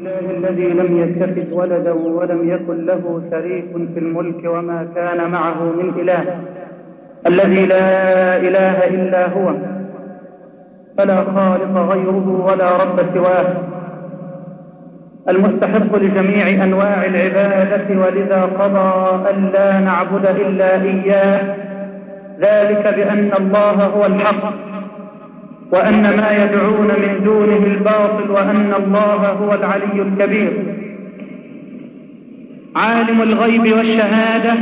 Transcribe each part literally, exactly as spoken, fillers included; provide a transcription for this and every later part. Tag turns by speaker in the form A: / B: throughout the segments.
A: الله الذي لم يتخذ ولدا ولم يكن له شريك في الملك وما كان معه من إله، الذي لا إله إلا هو، فلا خالق غيره ولا رب سواه، المستحق لجميع أنواع العبادة، ولذا قضى أن لا نعبد إلا إياه، ذلك بأن الله هو الحق وأن ما يدعون من دونه الباطل وأن الله هو العلي الكبير، عالم الغيب والشهادة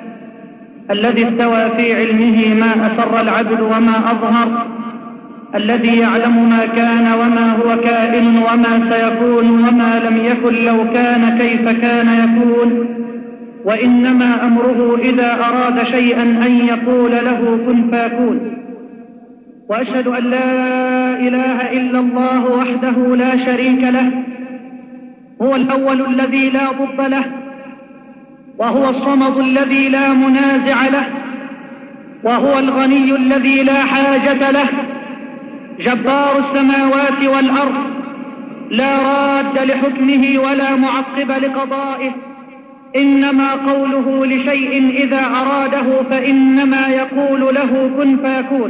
A: الذي استوى في علمه ما أسر العبد وما أظهر، الذي يعلم ما كان وما هو كائن وما سيكون وما لم يكن لو كان كيف كان يكون، وإنما أمره إذا أراد شيئا أن يقول له كن فيكون. وأشهد أن لا إله إلا الله وحده لا شريك له، هو الأول الذي لا ضد له، وهو الصمد الذي لا منازع له، وهو الغني الذي لا حاجة له، جبار السماوات والأرض، لا راد لحكمه ولا معقب لقضائه، إنما قوله لشيء إذا أراده فإنما يقول له كن فيكون.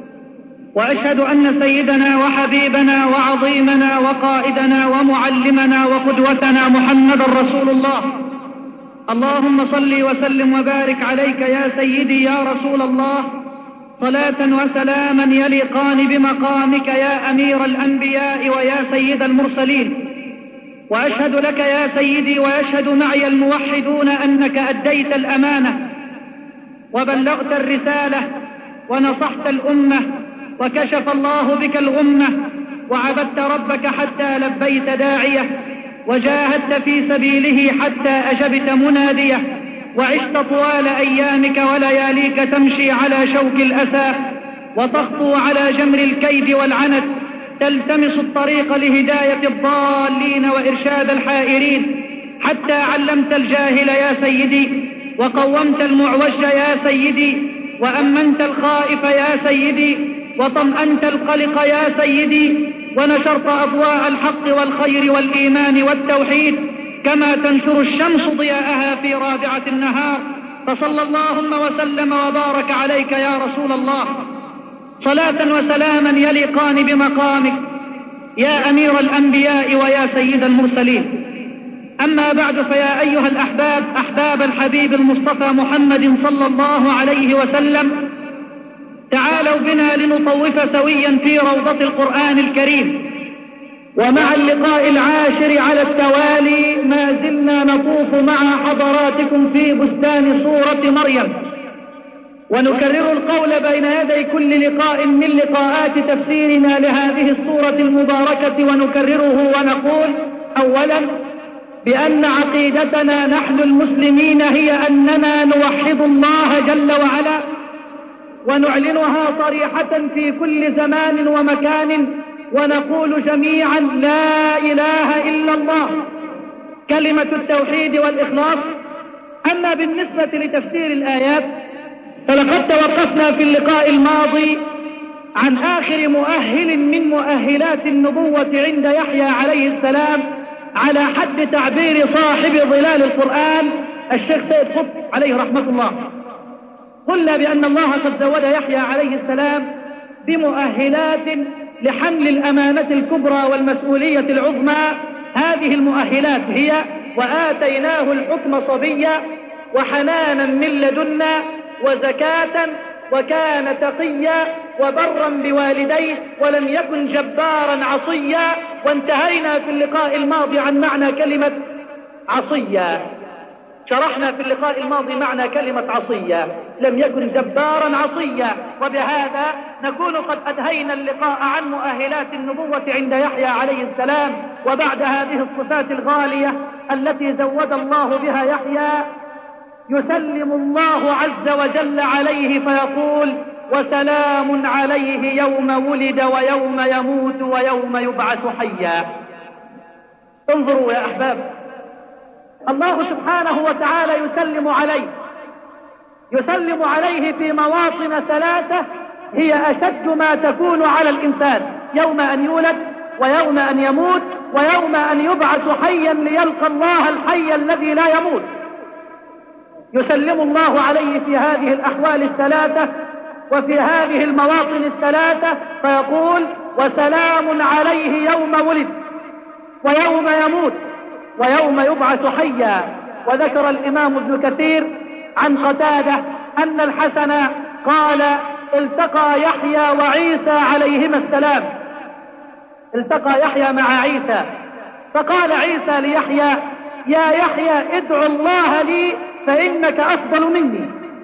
A: وأشهد أن سيدنا وحبيبنا وعظيمنا وقائدنا ومعلمنا وقدوتنا محمد رسول الله، اللهم صل وسلم وبارك عليك يا سيدي يا رسول الله، صلاة وسلاما يليقان بمقامك يا أمير الأنبياء ويا سيد المرسلين. وأشهد لك يا سيدي ويشهد معي الموحدون أنك أديت الأمانة وبلغت الرسالة ونصحت الأمة وكشف الله بك الغمة، وعبدت ربك حتى لبيت داعية، وجاهدت في سبيله حتى أجبت منادية، وعشت طوال أيامك ولياليك تمشي على شوك الأسى وتخطو على جمر الكيد والعنت، تلتمس الطريق لهداية الضالين وإرشاد الحائرين، حتى علمت الجاهل يا سيدي، وقومت المعوج يا سيدي، وأمنت الخائف يا سيدي، وطمأنت القلق يا سيدي، ونشرت أضواء الحق والخير والإيمان والتوحيد كما تنشر الشمس ضياءها في رابعة النهار. فصلى اللهم وسلم وبارك عليك يا رسول الله، صلاة وسلاما يليقان بمقامك يا أمير الأنبياء ويا سيد المرسلين. أما بعد، فيا أيها الأحباب، أحباب الحبيب المصطفى محمد صلى الله عليه وسلم، تعالوا بنا لنطوف سويا في روضة القرآن الكريم. ومع اللقاء العاشر على التوالي ما زلنا نطوف مع حضراتكم في بستان سورة مريم، ونكرر القول بين يدي كل لقاء من لقاءات تفسيرنا لهذه السورة المباركة، ونكرره ونقول أولا بأن عقيدتنا نحن المسلمين هي أننا نوحد الله جل وعلا، ونعلنها صريحة في كل زمان ومكان، ونقول جميعا لا إله إلا الله، كلمة التوحيد والإخلاص. أما بالنسبة لتفسير الآيات فلقد توقفنا في اللقاء الماضي عن آخر مؤهل من مؤهلات النبوة عند يحيى عليه السلام، على حد تعبير صاحب ظلال القرآن الشيخ سيد قطب عليه رحمة الله. قلنا بأن الله قد زود يحيى عليه السلام بمؤهلات لحمل الأمانة الكبرى والمسؤولية العظمى. هذه المؤهلات هي: وآتيناه الحكم صبيا، وحنانا من لدنا، وزكاة، وكان تقيا، وبرا بوالديه، ولم يكن جبارا عصيا. وانتهينا في اللقاء الماضي عن معنى كلمة عصيا، شرحنا في اللقاء الماضي معنى كلمة عصيا، لم يكن جبارا عصيا. وبهذا نكون قد أنهينا اللقاء عن مؤهلات النبوة عند يحيى عليه السلام. وبعد هذه الصفات الغالية التي زود الله بها يحيى، يسلم الله عز وجل عليه فيقول: وسلام عليه يوم ولد ويوم يموت ويوم يبعث حيا. انظروا يا أحباب، الله سبحانه وتعالى يسلم عليه، يسلم عليه في مواطن ثلاثة هي أشد ما تكون على الإنسان: يوم أن يولد، ويوم أن يموت، ويوم أن يبعث حيا ليلقى الله الحي الذي لا يموت. يسلم الله عليه في هذه الأحوال الثلاثة وفي هذه المواطن الثلاثة فيقول: وسلام عليه يوم ولد ويوم يموت ويوم يبعث حيا. وذكر الإمام ابن كثير عن قتادة أن الحسن قال: التقى يحيى وعيسى عليهما السلام. التقى يحيى مع عيسى فقال عيسى ليحيى: يا يحيى ادعو الله لي فإنك أفضل مني.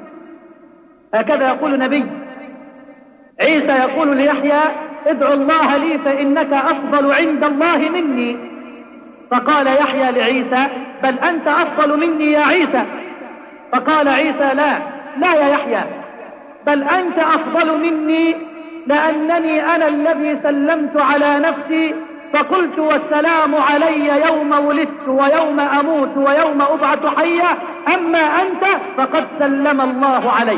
A: هكذا يقول نبي. عيسى يقول ليحيى: ادعو الله لي فإنك أفضل عند الله مني. فقال يحيى لعيسى: بل أنت أفضل مني يا عيسى. فقال عيسى: لا لا يا يحيى، بل أنت أفضل مني، لأنني أنا الذي سلمت على نفسي فقلت: والسلام علي يوم ولدت ويوم أموت ويوم أبعث حيا، أما أنت فقد سلم الله عليك.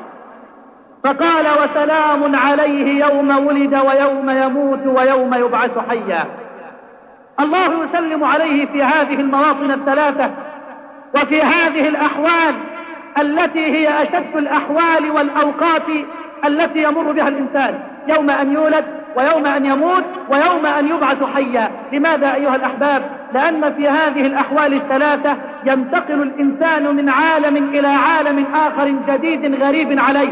A: فقال: وسلام عليه يوم ولد ويوم يموت ويوم يبعث حيا. الله يسلم عليه في هذه المواطن الثلاثة وفي هذه الأحوال التي هي أشد الأحوال والأوقات التي يمر بها الإنسان، يوم أن يولد ويوم أن يموت ويوم أن يبعث حيا. لماذا أيها الأحباب؟ لأن في هذه الأحوال الثلاثة ينتقل الإنسان من عالم إلى عالم آخر جديد غريب عليه.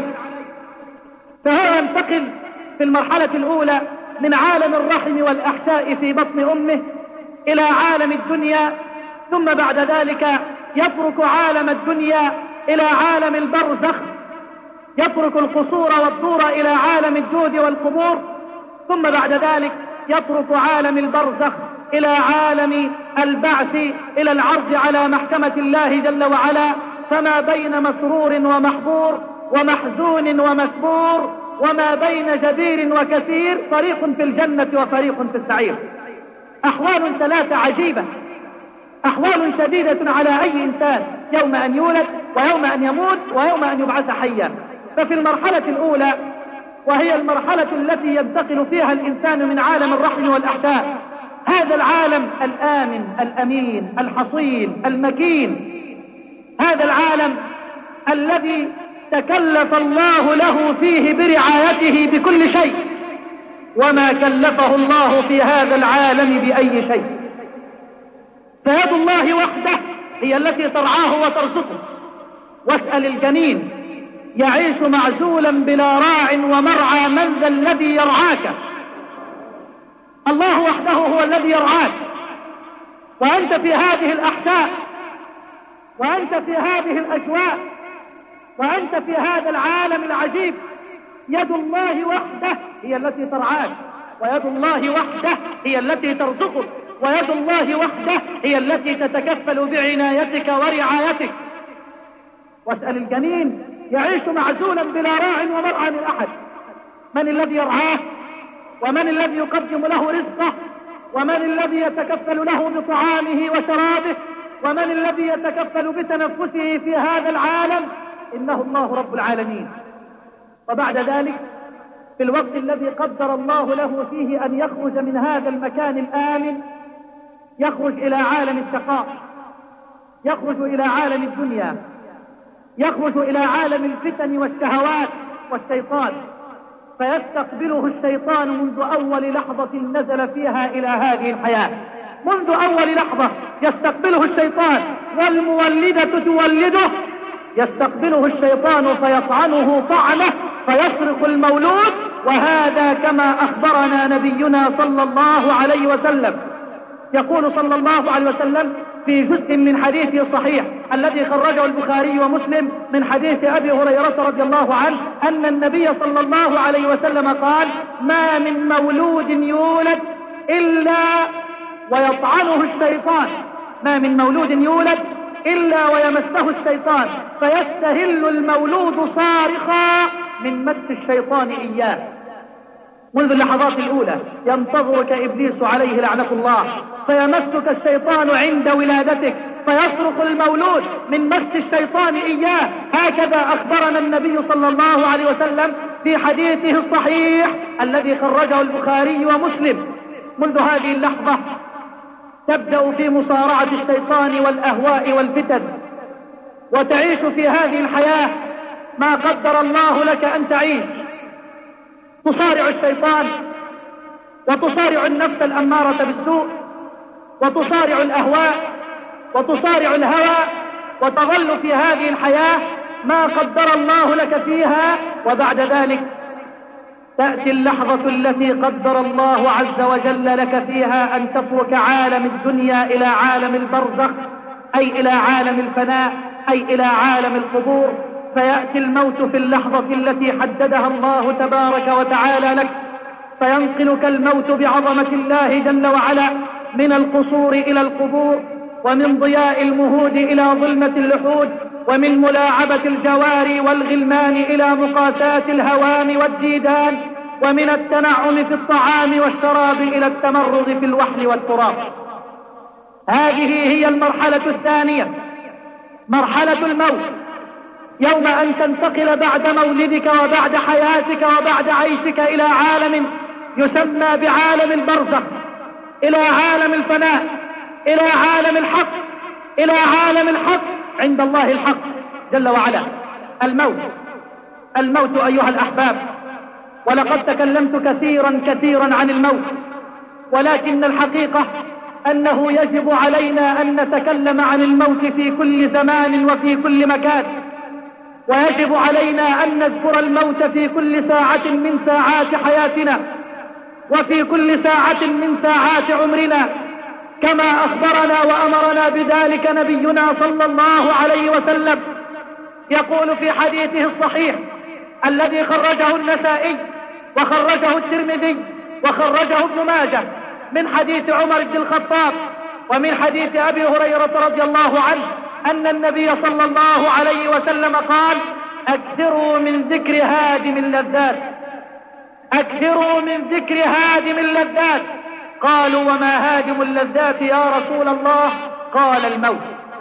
A: فهو ينتقل في المرحلة الأولى من عالم الرحم والأحشاء في بطن أمه إلى عالم الدنيا، ثم بعد ذلك يترك عالم الدنيا إلى عالم البرزخ، يترك القصور والدور إلى عالم الجود والقبور، ثم بعد ذلك يترك عالم البرزخ إلى عالم البعث، إلى العرض على محكمة الله جل وعلا. فما بين مسرور ومحبور ومحزون ومكبور وما بين جبير وكثير، فريق في الجنة وفريق في السعير. أحوال ثلاثة عجيبة، أحوال شديدة على أي إنسان، يوم أن يولد ويوم أن يموت ويوم أن يبعث حيا. ففي المرحلة الأولى، وهي المرحلة التي ينتقل فيها الإنسان من عالم الرحم والأحشاء، هذا العالم الآمن الأمين الحصين المكين، هذا العالم الذي تكلف الله له فيه برعايته بكل شيء، وما كلفه الله في هذا العالم بأي شيء. فيد الله وحده هي التي ترعاه وترزقه. واسأل الجنين يعيش معزولا بلا راع ومرعى، من ذا الذي يرعاك؟ الله وحده هو الذي يرعاك. وأنت في هذه الأحشاء، وأنت في هذه الأجواء، وأنت في هذا العالم العجيب، يد الله وحده هي التي ترعاك، ويد الله وحده هي التي ترزقك، ويد الله وحده هي التي تتكفل بعنايتك ورعايتك. واسأل الجنين يعيش معزولا بلا راع ومرعى من أحد، من الذي يرعاه؟ ومن الذي يقدم له رزقه؟ ومن الذي يتكفل له بطعامه وشرابه؟ ومن الذي يتكفل بتنفسه في هذا العالم؟ إنه الله رب العالمين. وبعد ذلك في الوقت الذي قدر الله له فيه أن يخرج من هذا المكان الآمن، يخرج إلى عالم الشقاء، يخرج إلى عالم الدنيا، يخرج إلى عالم الفتن والشهوات والشيطان. فيستقبله الشيطان منذ أول لحظة نزل فيها إلى هذه الحياة، منذ أول لحظة يستقبله الشيطان، والمولدة تولده، يستقبله الشيطان فيطعنه طعنه فيصرخ المولود. وهذا كما أخبرنا نبينا صلى الله عليه وسلم. يقول صلى الله عليه وسلم في جزء من حديثه الصحيح الذي خرجه البخاري ومسلم من حديث أبي هريرة رضي الله عنه أن النبي صلى الله عليه وسلم قال: ما من مولود يولد إلا ويطعنه الشيطان، ما من مولود يولد إلا ويمسه الشيطان، فيستهل المولود صارخا من مس الشيطان إياه. منذ اللحظات الأولى ينتظرك إبليس عليه لعنة الله، فيمسك الشيطان عند ولادتك، فيصرخ المولود من مس الشيطان إياه. هكذا أخبرنا النبي صلى الله عليه وسلم في حديثه الصحيح الذي خرجه البخاري ومسلم. منذ هذه اللحظة تبدأ في مصارعة الشيطان والأهواء والفتن، وتعيش في هذه الحياة ما قدر الله لك أن تعيش. تصارع الشيطان، وتصارع النفس الأمارة بالسوء، وتصارع الأهواء، وتصارع الهوى، وتظل في هذه الحياة ما قدر الله لك فيها. وبعد ذلك تأتي اللحظة التي قدر الله عز وجل لك فيها أن تترك عالم الدنيا إلى عالم البرزخ، أي إلى عالم الفناء، أي إلى عالم القبور. فيأتي الموت في اللحظة التي حددها الله تبارك وتعالى لك، فينقلك الموت بعظمة الله جل وعلا من القصور إلى القبور، ومن ضياء المهود إلى ظلمة اللحود، ومن ملاعبة الجواري والغلمان إلى مقاساة الهوام والديدان، ومن التنعم في الطعام والشراب إلى التمرغ في الوحل والتراب. هذه هي المرحلة الثانية، مرحلة الموت، يوم أن تنتقل بعد مولدك وبعد حياتك وبعد عيشك إلى عالم يسمى بعالم البرزخ، إلى عالم الفناء، إلى عالم الحق، إلى عالم الحق عند الله الحق جل وعلا. الموت، الموت أيها الأحباب، ولقد تكلمت كثيرا كثيرا عن الموت، ولكن الحقيقة أنه يجب علينا أن نتكلم عن الموت في كل زمان وفي كل مكان، ويجب علينا أن نذكر الموت في كل ساعة من ساعات حياتنا، وفي كل ساعة من ساعات عمرنا، كما أخبرنا وأمرنا بذلك نبينا صلى الله عليه وسلم. يقول في حديثه الصحيح الذي خرجه النسائي وخرجه الترمذي وخرجه ابن ماجه من حديث عمر بن الخطاب ومن حديث أبي هريرة رضي الله عنه أن النبي صلى الله عليه وسلم قال: أكثروا من ذكر هادم اللذات، أكثروا من ذكر هادم اللذات. قالوا: وما هادم اللذات يا رسول الله؟ قال: الموت.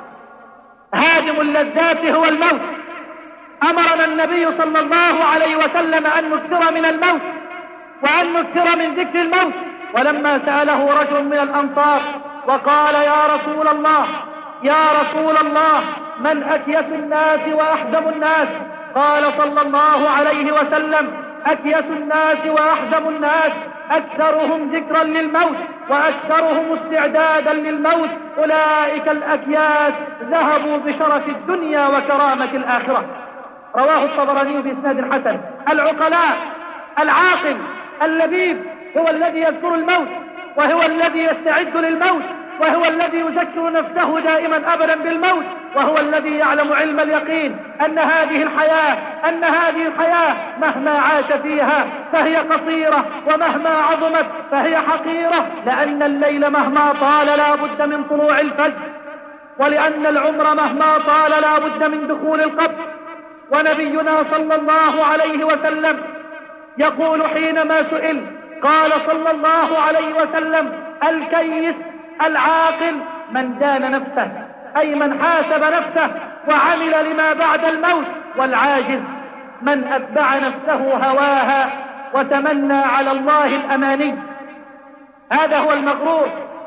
A: هادم اللذات هو الموت. أمرنا النبي صلى الله عليه وسلم أن نكثر من الموت وأن نكثر من ذكر الموت. ولما سأله رجل من الأنصار وقال: يا رسول الله، يا رسول الله، من أكيس الناس وأحزم الناس؟ قال صلى الله عليه وسلم: أكيس الناس وأحزم الناس أكثرهم ذكرا للموت وأكثرهم استعدادا للموت، أولئك الأكياس ذهبوا بشرف الدنيا وكرامة الآخرة. رواه الطبراني بإسناد حسن. العقلاء، العاقل اللبيب هو الذي يذكر الموت، وهو الذي يستعد للموت، وهو الذي يذكر نفسه دائما أبدا بالموت، وهو الذي يعلم علم اليقين أن هذه الحياة أن هذه الحياة مهما عاش فيها فهي قصيرة، ومهما عظمت فهي حقيرة، لأن الليل مهما طال لا بد من طلوع الفجر، ولأن العمر مهما طال لا بد من دخول القبر. ونبينا صلى الله عليه وسلم يقول حينما سئل، قال صلى الله عليه وسلم: الكيس العاقل من دان نفسه، أي من حاسب نفسه وعمل لما بعد الموت، والعاجز من أتبع نفسه هواها وتمنى على الله الأماني. هذا هو المغرور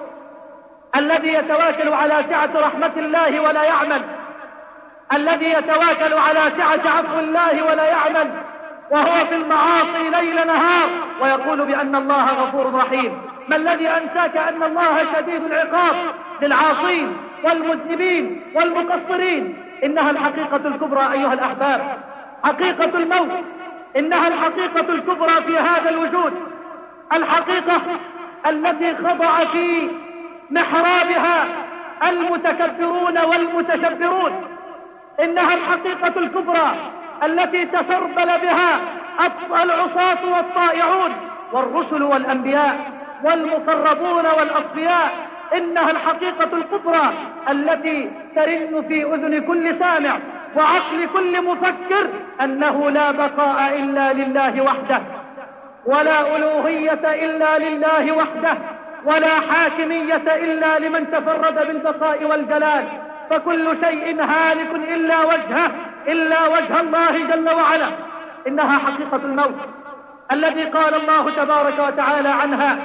A: الذي يتواكل على سعة رحمة الله ولا يعمل، الذي يتواكل على سعة عفو الله ولا يعمل، وهو في المعاصي ليل نهار ويقول بأن الله غفور رحيم. ما الذي أنساك أن الله شديد العقاب للعاصين والمذنبين والمقصرين؟ إنها الحقيقة الكبرى أيها الأحباب، حقيقة الموت، إنها الحقيقة الكبرى في هذا الوجود، الحقيقة التي خضع في محرابها المتكبرون والمتشبرون، إنها الحقيقة الكبرى التي تسربل بها العصاة والطائعون والرسل والأنبياء والمقربون والأصفياء. إنها الحقيقة الكبرى التي ترن في أذن كل سامع وعقل كل مفكر أنه لا بقاء إلا لله وحده، ولا ألوهية إلا لله وحده، ولا حاكمية إلا لمن تفرد بالبقاء والجلال، فكل شيء هالك إلا وجهه، إلا وجه الله جل وعلا. إنها حقيقة الموت الذي قال الله تبارك وتعالى عنها: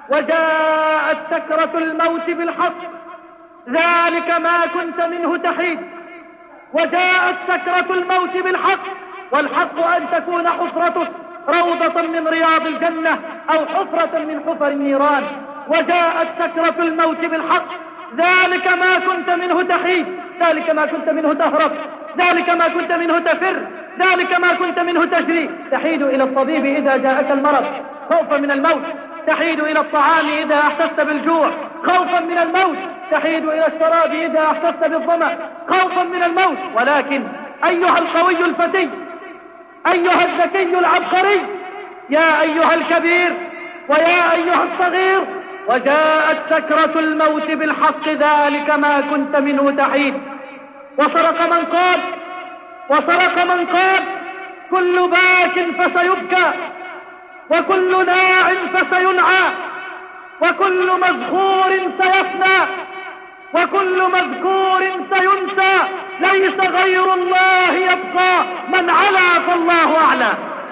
A: وجاءت سكرة الموت بالحق ذلك ما كنت منه تحيد. وجاءت سكرة الموت بالحق، والحق أن تكون حفرتك روضة من رياض الجنة أو حفرة من حفر النيران. وجاءت سكرة الموت بالحق ذلك ما كنت منه تحيد، ذلك ما كنت منه تهرب، ذلك ما كنت منه تفر، ذلك ما كنت منه تجري. تحيد إلى الطبيب إذا جاءك المرض خوفا من الموت، تحيد إلى الطعام إذا أحسست بالجوع خوفا من الموت، تحيد إلى الشراب إذا أحسست بالظمأ خوفا من الموت. ولكن أيها القوي الفتي، أيها الذكي العبقري، يا أيها الكبير ويا أيها الصغير، وجاءت سكرة الموت بالحق ذلك ما كنت منه تحيد. وصرق من قال وصرق من قال كل باك فسيبكى، وكل ناع فسينعى، وكل مذكور سيفنى، وكل مذكور سينسى، ليس غير الله يبقى، من علا فالله أعلى.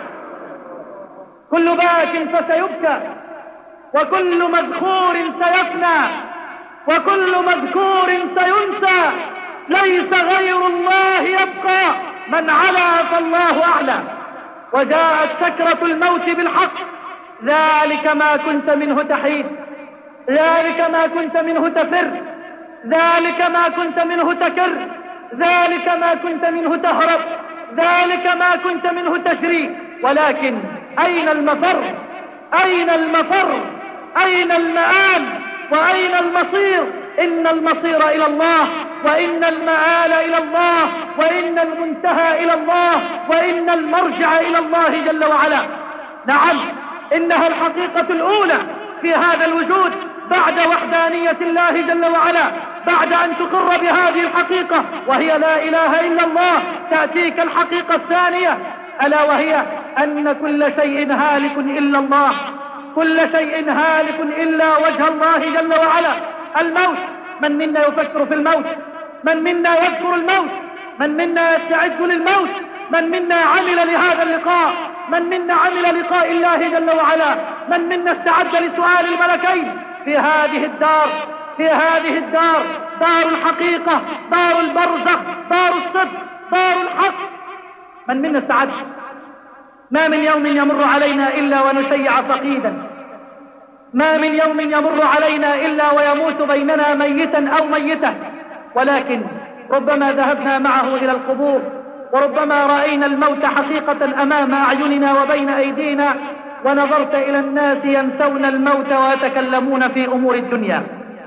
A: كل باك فسيبكى، وكل مذكور سيفنى، وكل مذكور سينسى، ليس غير الله يبقى، من علا فالله أعلى. وجاءت سكرة الموت بالحق ذلك ما كنت منه تحيد، ذلك ما كنت منه تفر، ذلك ما كنت منه تكر، ذلك ما كنت منه تهرب، ذلك ما كنت منه تجري. ولكن أين المفر؟ أين المفر؟ أين المآل؟ وأين المصير؟ إن المصير إلى الله، وإن المآل إلى الله، وإن المنتهى إلى الله، وإن المرجع إلى الله جل وعلا. نعم، إنها الحقيقة الأولى في هذا الوجود بعد وحدانية الله جل وعلا. بعد أن تقر بهذه الحقيقة وهي لا إله إلا الله، تأتيك الحقيقة الثانية، ألا وهي أن كل شيء هالك إلا الله، كل شيء هالك إلا وجه الله جل وعلا. الموت، من منا يفكر في الموت؟ من منا يذكر الموت؟ من منا يستعد للموت؟ من منا عمل لهذا اللقاء؟ من منا عمل لقاء الله جل وعلا؟ من منا استعد لسؤال الملكين في هذه الدار، في هذه الدار، دار الحقيقة، دار البرزخ، دار الصدق، دار الحق؟ من منا استعد؟ ما من يوم يمر علينا إلا ونشيع فقيدا، ما من يوم يمر علينا إلا ويموت بيننا ميتا أو ميتة. ولكن ربما ذهبنا معه إلى القبور، وربما رأينا الموت حقيقة أمام أعيننا وبين أيدينا، ونظرت إلى الناس ينسون الموت ويتكلمون في أمور الدنيا.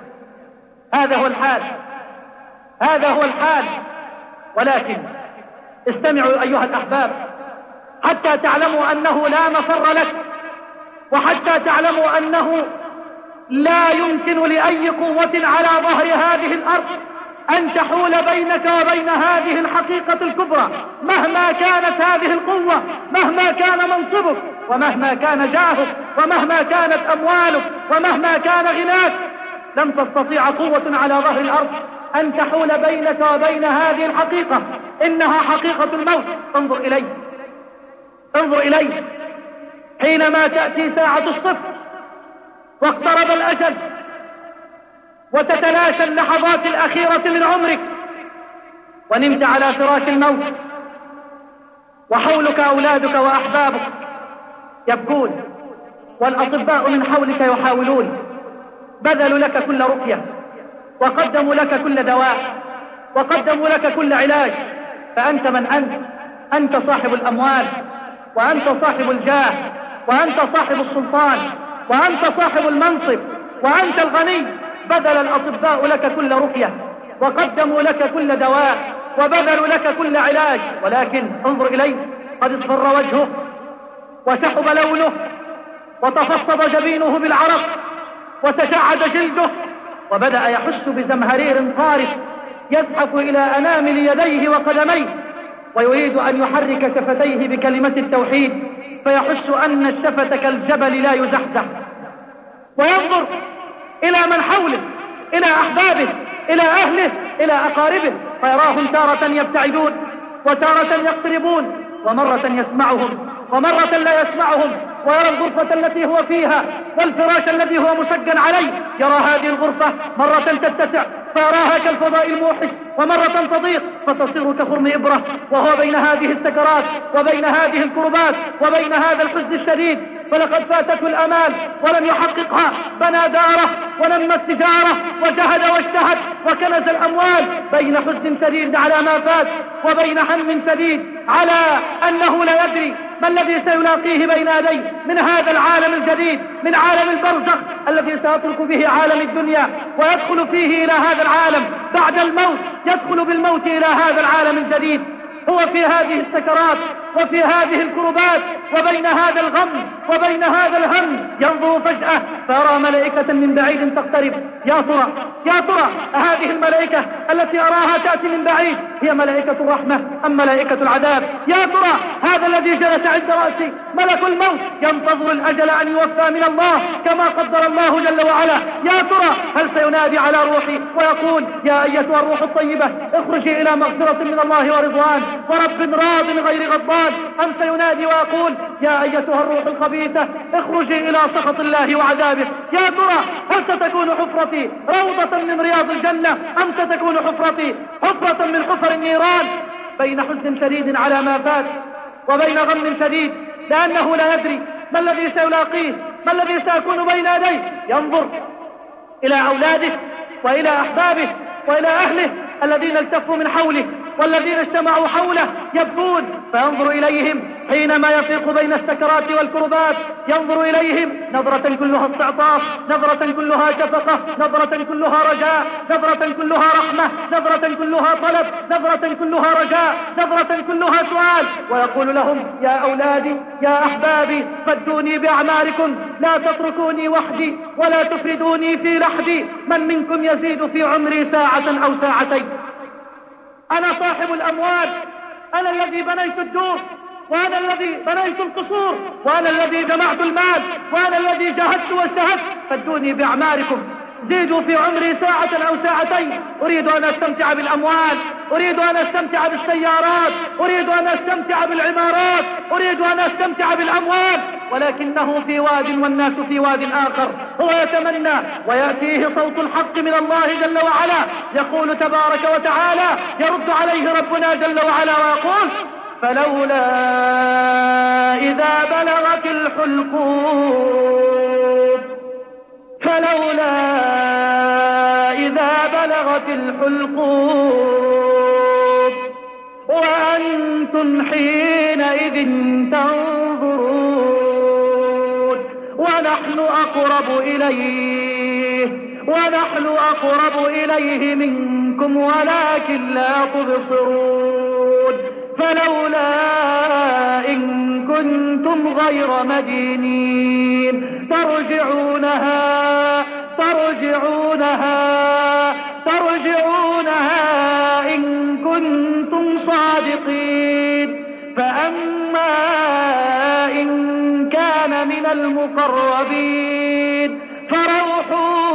A: هذا هو الحال، هذا هو الحال. ولكن استمعوا أيها الأحباب حتى تعلموا أنه لا مفر لك، وحتى تعلموا أنه لا يمكن لأي قوة على ظهر هذه الأرض أن تحول بينك وبين هذه الحقيقة الكبرى، مهما كانت هذه القوة، مهما كان منصبك، ومهما كان جاهك، ومهما كانت أموالك، ومهما كان غناك. لم تستطيع قوة على ظهر الأرض أن تحول بينك وبين هذه الحقيقة. إنها حقيقة الموت. انظر إلي، انظر إلي، حينما تأتي ساعة الصفر واقترب الأجل وتتلاشى اللحظات الأخيرة من عمرك، ونمت على فراش الموت، وحولك أولادك وأحبابك يبكون، والأطباء من حولك يحاولون، بذلوا لك كل رقية، وقدموا لك كل دواء، وقدموا لك كل علاج، فأنت من أنت؟ أنت صاحب الأموال، وأنت صاحب الجاه، وأنت صاحب السلطان، وأنت صاحب المنصب، وأنت الغني. بذل الأطباء لك كل رقية، وقدموا لك كل دواء، وبذلوا لك كل علاج، ولكن انظر إليه، قد اصفر وجهه، وشحب لونه، وتفصد جبينه بالعرق، وتشعد جلده، وبدأ يحس بزمهرير قارس يزحف إلى أنامل يديه وقدميه، ويريد أن يحرك شفتيه بكلمة التوحيد، فيحس أن الشفة كالجبل لا يزحزح، وينظر إلى من حوله، إلى أحبابه، إلى أهله، إلى أقاربه، فيراهم تارة يبتعدون، وتارة يقتربون، ومرة يسمعهم، ومرة لا يسمعهم، ويرى الغرفة التي هو فيها والفراش الذي هو مسجن عليه، يرى هذه الغرفة مرة تتسع فيراها كالفضاء الموحش، ومرة تضيق فتصير كخرم إبرة، وهو بين هذه السكرات وبين هذه الكربات وبين هذا الحزن الشديد. فلقد فاتته الأمال ولم يحققها، بنى داره ونمى التجارة وجهد واجتهد وكنز الأموال بين حزن شديد على ما فات وبين هم شديد على أنه لا يدري ما الذي سيلاقيه بين يديه من هذا العالم الجديد، من عالم البرزخ الذي سيترك به عالم الدنيا ويدخل فيه إلى هذا العالم بعد الموت، يدخل بالموت إلى هذا العالم الجديد. هو في هذه السكرات وفي هذه الكربات وبين هذا الغم وبين هذا الهم ينظر فجأة فيرى ملائكة من بعيد تقترب. يا ترى يا ترى هذه الملائكة التي أراها تأتي من بعيد هي ملائكة الرحمة أم ملائكة العذاب؟ يا ترى هذا الذي جلس عند رأسي ملك الموت ينتظر الأجل أن يوفى من الله كما قدر الله جل وعلا. يا ترى هل سينادي على روحي ويقول يا أيتها الروح الطيبة اخرجي إلى مغفرة من الله ورضوان ورب راض غير غضبان، أم سينادي ويقول يا أيتها الروح الخبيثة اخرجي إلى سخط الله وعذابه؟ يا ترى هل ستكون حفرتي روضة من رياض الجنة أم ستكون حفرتي حفرة من حفر النيران؟ بين حزن شديد على ما فات وبين غم شديد لأنه لا يدري ما الذي سيلاقيه، ما الذي سيكون بين يديه. ينظر إلى أولاده وإلى أحبابه وإلى أهله الذين التفوا من حوله والذين اجتمعوا حوله يبكون، فينظر إليهم حينما يفيق بين السكرات والكربات، ينظر إليهم نظرة كلها استعطاف، نظرة كلها شفقة، نظرة كلها رجاء، نظرة كلها رحمة، نظرة كلها طلب، نظرة كلها رجاء، نظرة كلها سؤال، ويقول لهم يا أولادي يا أحبابي فدوني بأعماركم، لا تتركوني وحدي ولا تفردوني في لحدي، من منكم يزيد في عمري ساعة أو ساعتين؟ أنا صاحب الأموال، أنا الذي بنيت الدور، وأنا الذي بنيت القصور، وأنا الذي جمعت المال، وأنا الذي جهدت واجتهدت، فادوني بأعماركم، زيدوا في عمري ساعة أو ساعتين، أريد أن أستمتع بالأموال، أريد أن أستمتع بالسيارات، أريد أن أستمتع بالعمارات، أريد أن أستمتع بالأموال، ولكنه في واد والناس في واد آخر. هو يتمنى ويأتيه صوت الحق من الله جل وعلا يقول تبارك وتعالى، يرد عليه ربنا جل وعلا ويقول فلولا إذا بلغت الحلقوم فلولا إذا بلغت الحلقوم وأنتم حينئذ تنظرون ونحن أقرب إليه ونحن أقرب إليه منكم ولكن لا تبصرون فلولا إن كنتم غير مدينين ترجعونها ترجعونها ترجعونها إن كنتم صادقين. فأما إن كان من المقربين فروح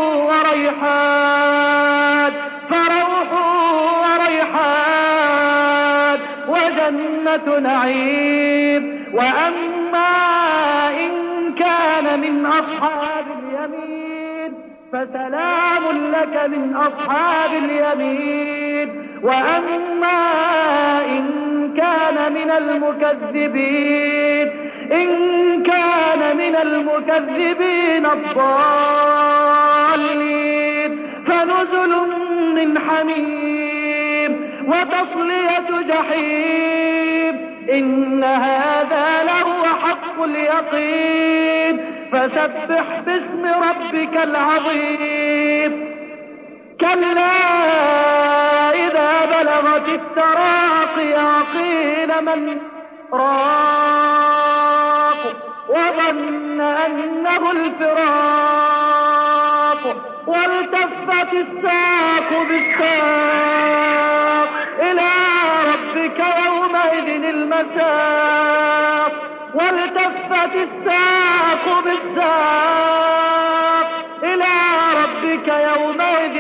A: وريحان فروح وريحان وجنة نعيم. وأما إن كان من أصحاب اليمين فسلام لك من أصحاب اليمين. وأما إن كان من المكذبين إن كان من المكذبين الضالين فنزل من حميم وتصلية جحيم. إن هذا لهو حق اليقين. فسبح باسم ربك العظيم. كلا إذا بلغت التراقي وقيل من راق وظن أنه الفراق والتفت الساق بالساق إلى ربك يومئذ المساق والتفت الساق بالساق إلى ربك يومئذ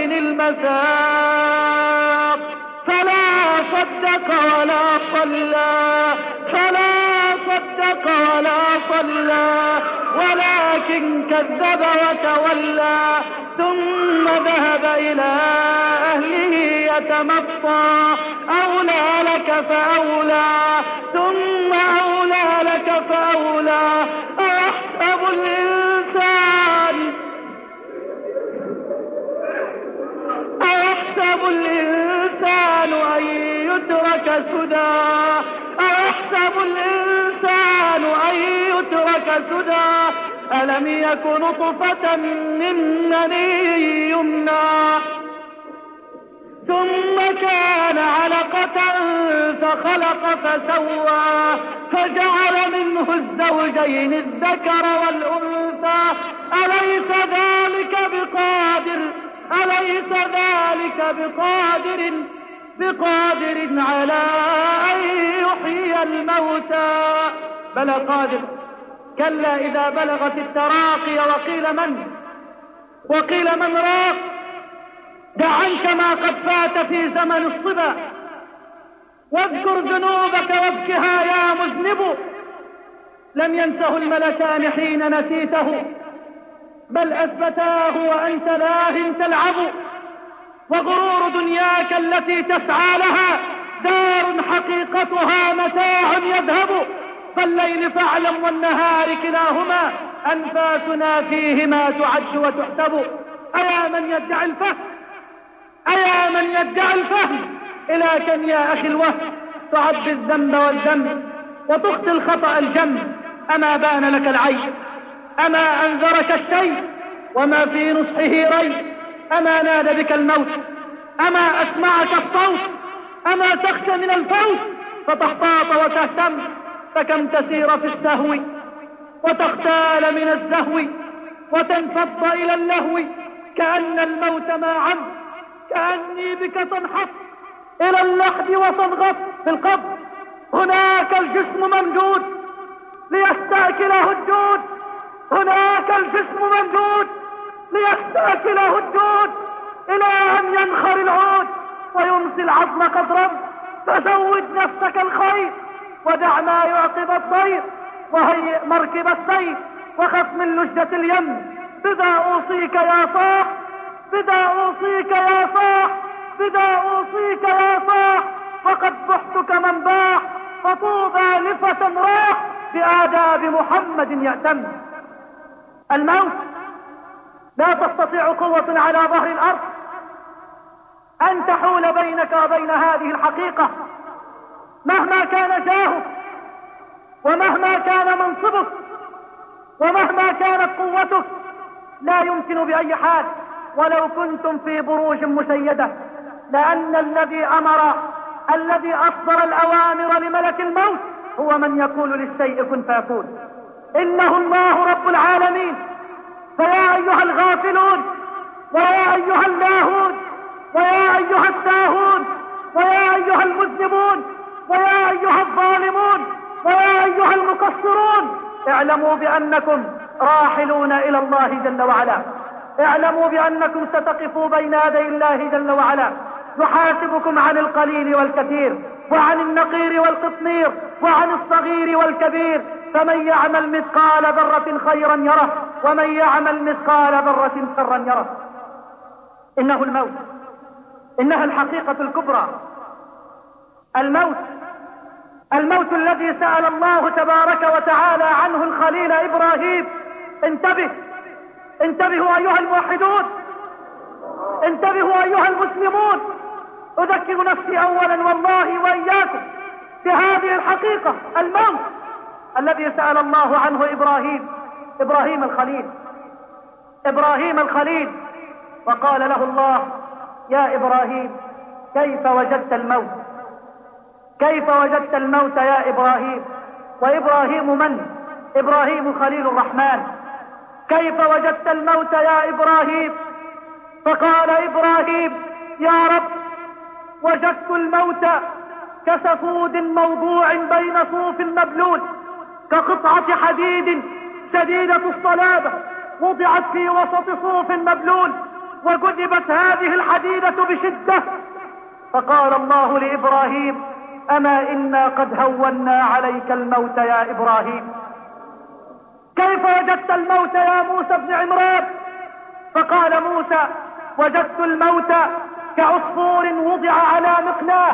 A: المساق. فلا صدق ولا صلى فلا صدق ولا صلى ولكن كذب وتولى ثم ذهب إلى أهله يتمطى أولى لك فأولى ثم أولى لك فأولى أيحسب الإنسان أيحسب الإنسان أن يترك سدى أيحسب الإنسان أن يترك سدى ألم يك نطفة من مني يمنى ثم كان علقة فخلق فسوى فجعل منه الزوجين الذكر والأنثى أليس ذلك بقادر أليس ذلك بقادر بقادر على أن يحيي الموتى بلى قادر كلا إذا بلغت التراقي وقيل من وقيل من راق دع عنك ما قد فات في زمن الصبا واذكر ذنوبك وابكها يا مذنب لم ينته الملكان حين نسيته بل أثبتاه وأنت لاه تلعب وغرور دنياك التي تسعى لها دار حقيقتها متاع يذهب فالليل فاعلم والنهار كلاهما أنفاسنا فيهما تعد وتحسب أيا من يدعي الفهم أيا من يدعي الفهم إلى كم يا أخي الوهم تعد الذنب والذنب وتخطي الخطأ الجم أما بان لك العيب أما أنذرك الشيء وما في نصحه ريب أما نادى بك الموت أما أسمعك الصوت أما تخشى من الفوت فتحتاط وتهتم فكم تسير في السهو وتختال من الزهو وتنفض إلى اللهو كأن الموت ما عم كأني بك تنحط إلى اللحد وتنغط في القبر هناك الجسم ممدود ليستأكله الجود هناك الجسم ممدود ليستأكله الجود إلى أن ينخر العود ويمسي العظم قدرا فزود نفسك الخير ودع ما يعقب الضير وهيئ مركب السيف وخف من لجة اليم بذا أوصيك يا صاح بذا أوصيك يا صاح بذا أوصيك يا صاح فقد بحتك من باح فطوبى لفة راح بآداب محمد يأتم الموت لا تستطيع قوة على ظهر الأرض أن تحول بينك وبين هذه الحقيقة مهما كان جاهك ومهما كان منصبك ومهما كانت قوتك لا يمكن بأي حال ولو كنتم في بروج مشيدة لأن الذي أمر الذي أصدر الأوامر لملك الموت هو من يقول للشيء كن فيكون إنه الله رب العالمين فيا أيها الغافلون ويا أيها اللاهون ويا أيها التاهون ويا أيها المذنبون ويا أيها الظالمون ويا أيها المقصرون اعلموا بأنكم راحلون إلى الله جل وعلا اعلموا بأنكم ستقفوا بين يدي الله جل وعلا يحاسبكم عن القليل والكثير وعن النقير والقطمير وعن الصغير والكبير فمن يعمل مثقال ذرة خيرا يره ومن يعمل مثقال ذرة شرا يره إنه الموت إنها الحقيقة الكبرى الموت الموت الذي سأل الله تبارك وتعالى عنه الخليل إبراهيم انتبه انتبهوا أيها الموحدون انتبهوا أيها المسلمون أذكر نفسي أولا والله وإياكم بهذه الحقيقة الموت الذي سأل الله عنه إبراهيم إبراهيم الخليل إبراهيم الخليل وقال له الله يا إبراهيم كيف وجدت الموت كيف وجدت الموت يا إبراهيم وإبراهيم من إبراهيم خليل الرحمن كيف وجدت الموت يا إبراهيم فقال إبراهيم يا رب وجدت الموت كسفود موضوع بين صوف مبلول كقطعة حديد شديدة الصلابة وضعت في وسط صوف مبلول وجذبت هذه الحديدة بشدة فقال الله لإبراهيم
B: أما إنا قد هونا عليك الموت يا إبراهيم. كيف وجدت الموت يا موسى بن عمران؟ فقال موسى: وجدت الموت كعصفور وضع على مقلاه،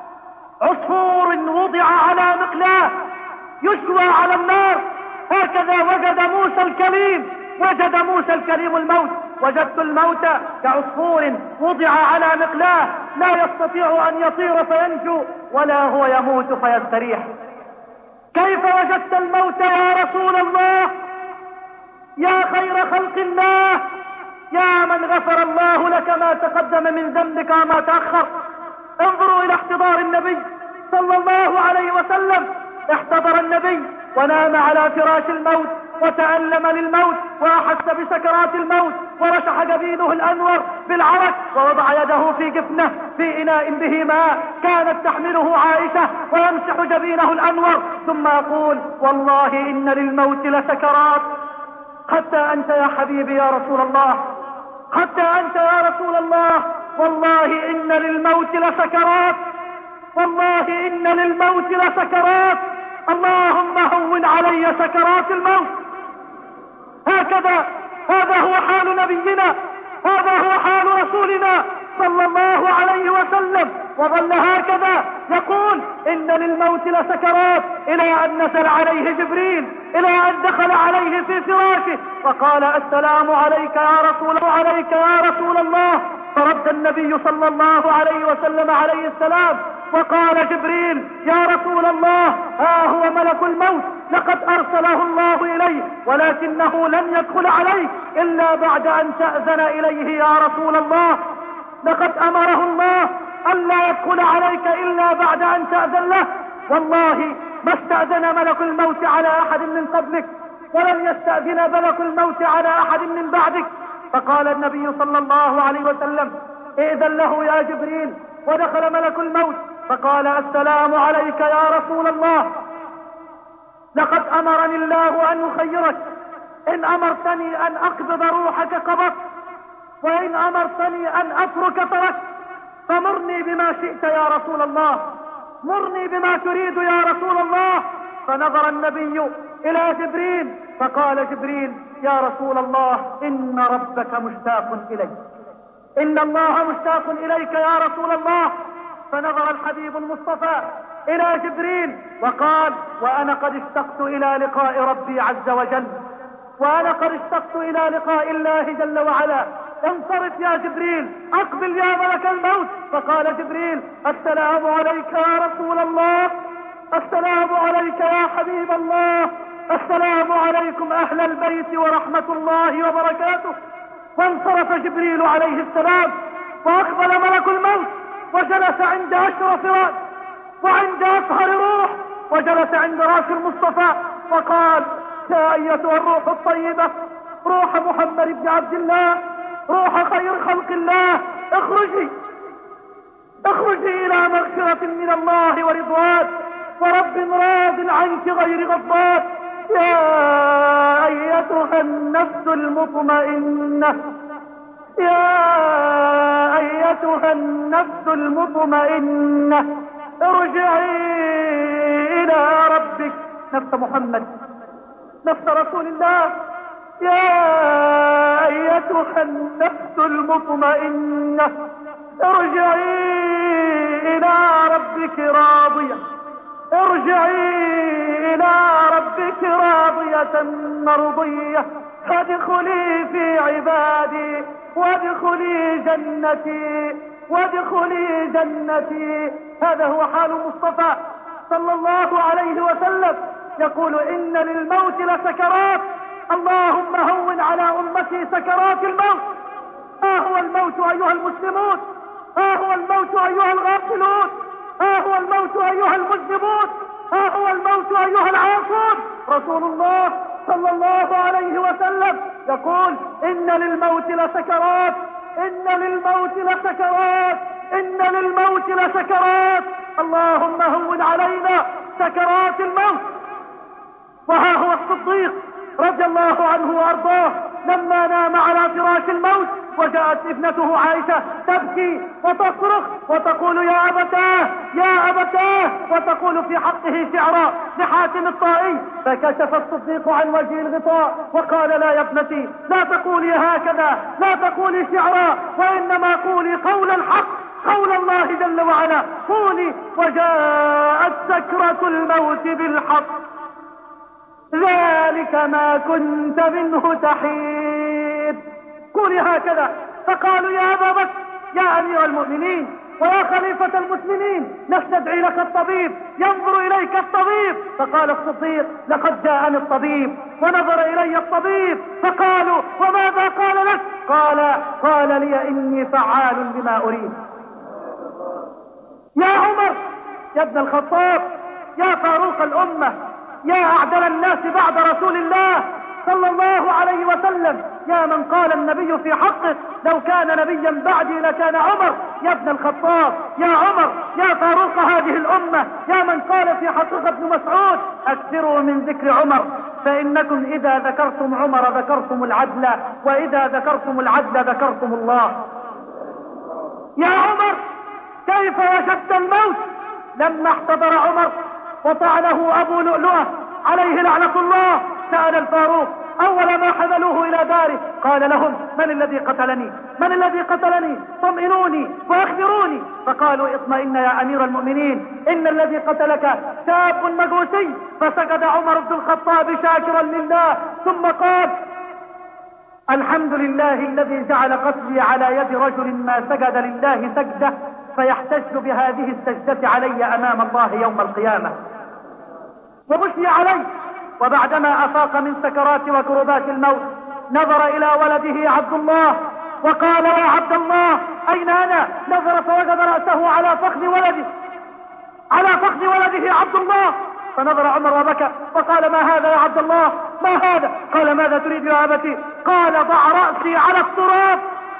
B: عصفور وضع على مقلاه يشوى على النار. هكذا وجد موسى الكليم، وجد موسى الكريم الموت. وجدت الموت كعصفور وضع على مقلاه لا يستطيع أن يطير فينجو ولا هو يموت فيستريح. كيف وجدت الموت يا رسول الله يا خير خلق الله، يا من غفر الله لك ما تقدم من ذنبك وما تأخر؟ انظروا إلى احتضار النبي صلى الله عليه وسلم. احتضر النبي ونام على فراش الموت وتألم للموت وأحس بسكرات الموت، ورشح جبينه الأنور بالعرق ووضع يده في جفنه في إناء به ماء كانت تحمله عائشة، ويمسح جبينه الأنور ثم يقول: والله إن للموت لسكرات. حتى أنت يا حبيبي يا رسول الله، حتى أنت يا رسول الله، والله إن للموت لسكرات، والله إن للموت لسكرات، اللهم هون علي سكرات الموت. هكذا، هذا هو حال نبينا، هذا هو حال رسولنا صلى الله عليه وسلم. وظل هكذا يقول: إن للموت لسكرات، إلى أن نزل عليه جبريل، إلى أن دخل عليه في فراشه فقال: السلام عليك يا رسول الله، عليك يا رسول الله. فرد النبي صلى الله عليه وسلم عليه السلام وقال جبريل: يا رسول الله، ها هو ملك الموت، لقد أرسله الله إليه ولكنه لم يدخل عليه إلا بعد أن تأذن إليه يا رسول الله. لقد أمره الله ألا يدخل عليك إلا بعد أن تأذن له. والله ما استأذن ملك الموت على أحد من قبلك، ولم يستأذن ملك الموت على أحد من بعدك. فقال النبي صلى الله عليه وسلم: ائذن له يا جبريل. ودخل ملك الموت فقال: السلام عليك يا رسول الله، لقد أمرني الله أن أخيرك، إن أمرتني أن أقبض روحك قبضت، وإن أمرتني أن أترك تركت، فمرني بما شئت يا رسول الله، مرني بما تريد يا رسول الله. فنظر النبي إلى جبريل فقال جبريل: يا رسول الله، إن ربك مشتاق إليك، إن الله مشتاق إليك يا رسول الله. فنظر الحبيب المصطفى إلى جبريل وقال: وأنا قد اشتقت إلى لقاء ربي عز وجل، وأنا قد اشتقت إلى لقاء الله جل وعلا. انصرف يا جبريل، أقبل يا ملك الموت. فقال جبريل: السلام عليك يا رسول الله، السلام عليك يا حبيب الله، السلام عليكم أهل البيت ورحمة الله وبركاته. وانصرف جبريل عليه السلام وأقبل ملك الموت وجلس عند أشرف رأس وعند أطهر روح، وجلس عند رأس المصطفى وقال: يا أيتها الروح الطيبة، روح محمد بن عبد الله، روح خير خلق الله، اخرجي اخرجي إلى مغفرة من الله ورضوان ورب راض عنك غير غضبان. يا أيتها النفس المطمئنة، يا أيتها النفس المطمئنة، ارجعي إلى ربك. نفس محمد، نفس رسول الله. يا أيتها النفس المطمئنة، ارجعي إلى ربك راضية، ارجعي إلى ربك راضية مرضية، فادخلي في عبادي وادخلي جنتي، وادخلي جنتي. هذا هو حال المصطفى صلى الله عليه وسلم، يقول: إن للموت لسكرات، اللهم هون على أمتي سكرات الموت. ها هو الموت أيها المسلمون، ها هو الموت أيها الغافلون، ها هو الموت أيها المذنبون، ها هو الموت أيها العاصون. رسول الله صلى الله عليه وسلم يقول: إن للموت لسكرات، إن للموت لسكرات، إن للموت لسكرات، اللهم هون علينا سكرات الموت. وها هو الصديق رضي الله عنه وأرضاه لما نام على فراش الموت وجاءت ابنته عائشة تبكي وتصرخ وتقول يا أبتاه يا أبتاه، وتقول في حقه شعرا لحاتم الطائي. فكشف الصديق عن وجه الغطاء وقال لا يا ابنتي، لا تقولي هكذا، لا تقولي شعرا، وإنما قولي قول الحق، قول الله جل وعلا، قولي وجاءت سكرة الموت بالحق ذلك ما كنت منه تحيد. قولي هكذا. فقالوا يا أبا بكر يا أمير المؤمنين ويا خليفة المسلمين نستدعي لك الطبيب، ينظر إليك الطبيب. فقال الصديق لقد جاءني الطبيب ونظر إلي الطبيب. فقالوا وماذا قال لك؟ قال قال لي إني فعال لما أريد. يا عمر يا ابن الخطاب يا فاروق الأمة يا أعدل الناس بعد رسول الله صلى الله عليه وسلم، يا من قال النبي في حقه لو كان نبيا بعدي لكان عمر، يا ابن الخطاب يا عمر يا فاروق هذه الأمة، يا من قال في حقه ابن مسعود أكثروا من ذكر عمر فإنكم إذا ذكرتم عمر ذكرتم العدل، وإذا ذكرتم العدل ذكرتم الله. يا عمر كيف وجدت الموت لما احتضر عمر وطعنه أبو لؤلؤة عليه لعنة الله؟ سأل الفاروق أول ما حملوه إلى داره قال لهم من الذي قتلني؟ من الذي قتلني؟ طمئنوني وأخبروني. فقالوا اطمئن يا أمير المؤمنين إن الذي قتلك شاب مجوسي. فسجد عمر بن الخطاب شاكرا لله ثم قال الحمد لله الذي جعل قتلي على يد رجل ما سجد لله سجدة فيحتج بهذه السجدة علي أمام الله يوم القيامة. وبشي عليه. وبعدما أفاق من سكرات وكربات الموت نظر إلى ولده عبد الله وقال يا عبد الله أين أنا؟ نظر فوجد رأسه على فخذ ولده على فخذ ولده عبد الله. فنظر عمر وبكى فقال ما هذا يا عبد الله؟ ما هذا؟ قال ماذا تريد يا أبتي؟ قال ضع رأسي على التراب،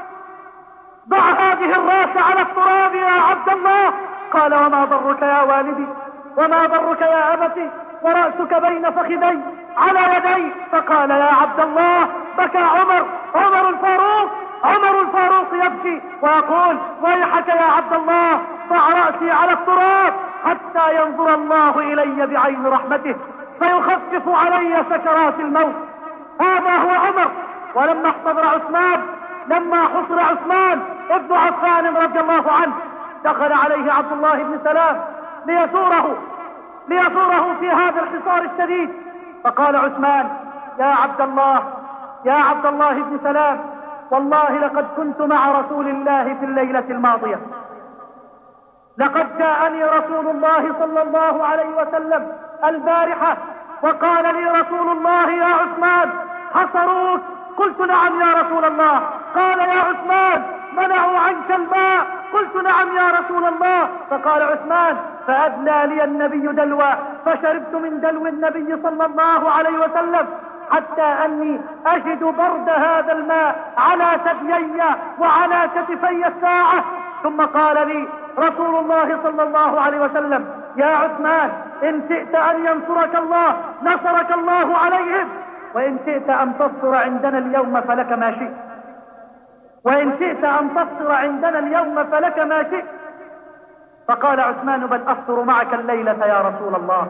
B: ضع هذه الراس على التراب يا عبد الله. قال وما ضرك يا والدي وما ضرك يا أبتي ورأسك بين فخذي على يدي؟ فقال يا عبد الله بكى عمر عمر الفاروق عمر الفاروق يبكي ويقول ويحك يا عبد الله ضع رأسي على التراب حتى ينظر الله إلي بعين رحمته فيخفف علي سكرات الموت. هذا هو عمر. ولما احتضر عثمان لما حصر عثمان ابن عفان رضي الله عنه دخل عليه عبد الله بن سلام ليزوره ليزوره في هذا الحصار الشديد. فقال عثمان يا عبد الله يا عبد الله بن سلام والله لقد كنت مع رسول الله في الليلة الماضية، لقد جاءني رسول الله صلى الله عليه وسلم البارحة وقال لي رسول الله يا عثمان حصروك. قلت نعم يا رسول الله. قال يا عثمان منعوا عنك الماء. قلت نعم يا رسول الله. فقال عثمان فأدلى لي النبي دلوى فشربت من دلو النبي صلى الله عليه وسلم حتى أني أجد برد هذا الماء على ثديي وعلى كتفي الساعة. ثم قال لي رسول الله صلى الله عليه وسلم يا عثمان إن شئت أن ينصرك الله نصرك الله عليهم، وإن شئت أن تصبر عندنا اليوم فلك ما شئت، وإن شئت أن تصبر عندنا اليوم فلك ما شئت. فقال عثمان بل أصبر معك الليلة يا رسول الله،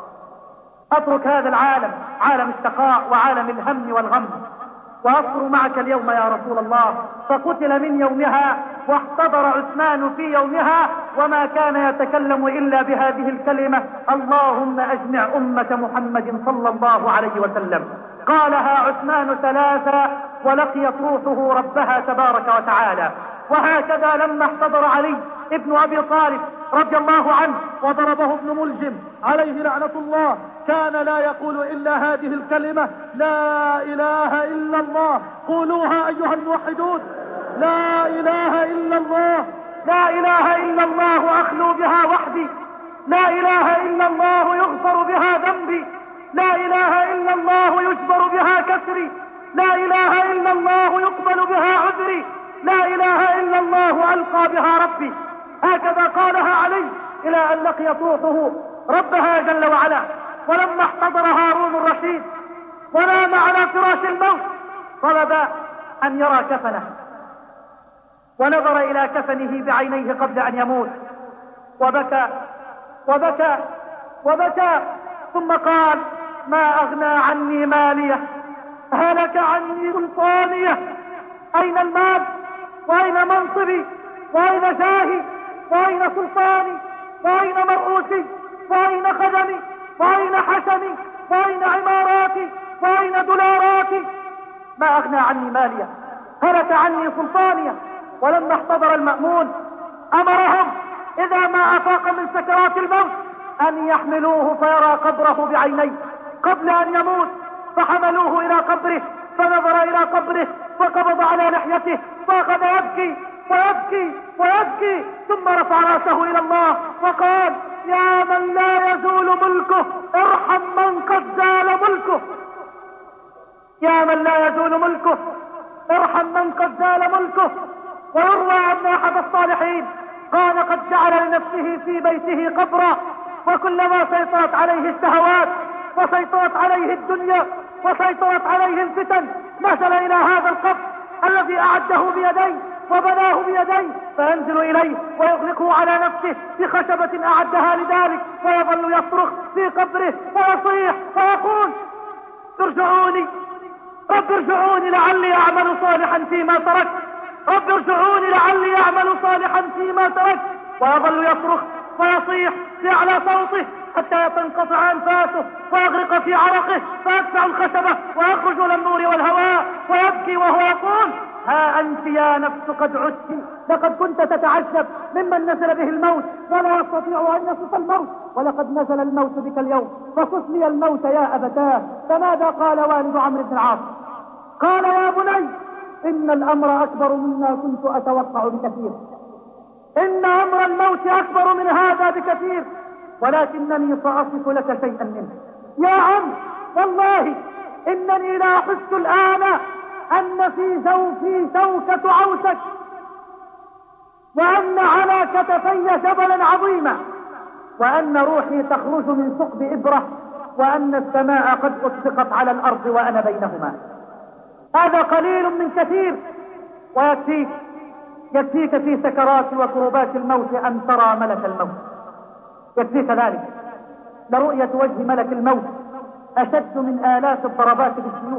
B: أترك هذا العالم عالم الشقاء وعالم الهم والغم وأصبر معك اليوم يا رسول الله. فقتل من يومها واحتضر عثمان في يومها وما كان يتكلم إلا بهذه الكلمة اللهم أجمع أمة محمد صلى الله عليه وسلم. قالها عثمان ثلاثة ولقيت روحه ربها تبارك وتعالى. وهكذا لما احتضر علي ابن أبي طالب رضي الله عنه وضربه ابن ملجم عليه لعنة الله كان لا يقول إلا هذه الكلمة لا إله إلا الله. قولوها أيها الموحدون لا إله إلا الله، لا إله إلا الله أخلو بها وحدي، لا إله إلا الله يغفر بها ذنبي، لا إله إلا الله يجبر بها كسري، لا إله إلا الله يقبل بها عذري، لا إله إلا الله ألقى بها ربي. هكذا قالها علي إلى أن لقيت روحه ربها جل وعلا. ولما احتضر هارون الرشيد ونام على فراش الموت طلب أن يرى كفنه ونظر إلى كفنه بعينيه قبل أن يموت وبكى وبكى وبكى ثم قال: ما أغنى عني مالية، هلك عني سلطانية. أين المال؟ وأين منصبي؟ وأين جاهي؟ وأين سلطاني؟ وأين مرؤوسي؟ وأين خدمي؟ وأين حشمي؟ وأين عماراتي؟ وأين دولاراتي؟ ما أغنى عني مالية، هلك عني سلطانية. ولما احتضر المأمون أمرهم إذا ما أفاق من سكرات الموت أن يحملوه فيرى قبره بعينيه قبل أن يموت. فحملوه إلى قبره فنظر إلى قبره وقبض على لحيته فأخذ يبكي ويبكي ويبكي ثم رفع رأسه إلى الله وقال: يا من لا يزول ملكه ارحم من قد زال ملكه، يا من لا يزول ملكه ارحم من قد زال ملكه. ويروى أن أحد الصالحين قال: قد جعل لنفسه في بيته قبرا، وكلما سيطرت عليه الشهوات وسيطرت عليه الدنيا وسيطرت عليه الفتن نزل إلى هذا القبر الذي أعده بيديه وبناه بيديه، فينزل إليه ويغلقه على نفسه بخشبة أعدها لذلك، ويظل يصرخ في قبره ويصيح ويقول: ارجعوني رب ارجعوني لعلي أعمل صالحا فيما تركت، رب ارجعوني لعلي أعمل صالحا فيما تركت. ويظل يصرخ ويصيح بأعلى صوته حتى تنقطع أنفاسه ويغرق في عرقه، فيدفع الخشبة ويخرج إلى النور والهواء ويبكي وهو يقول: ها أنت يا نفس قد عدت، لقد كنت تتعجب ممن نزل به الموت ولا يستطيع أن يصف الموت، ولقد نزل الموت بك اليوم فصف لي الموت يا أبتاه. فماذا قال والد عمرو بن العاص؟ قال: يا بني إن الأمر أكبر مما كنت أتوقع بكثير، إن أمر الموت أكبر من هذا بكثير، ولكنني سأصف لك شيئا منه. يا عم والله إنني لا أحس الآن أن في جوفي شوكة عوسك، وأن على كتفي جبلا عظيما، وأن روحي تخرج من ثقب إبرة، وأن السماء قد أطبقت على الأرض وأنا بينهما. هذا قليل من كثير، ويكفيك يكفيك في سكرات وكربات الموت أن ترى ملك الموت، يكفيك ذلك. لرؤية وجه ملك الموت أشد من آلاف الضربات بالسيوف،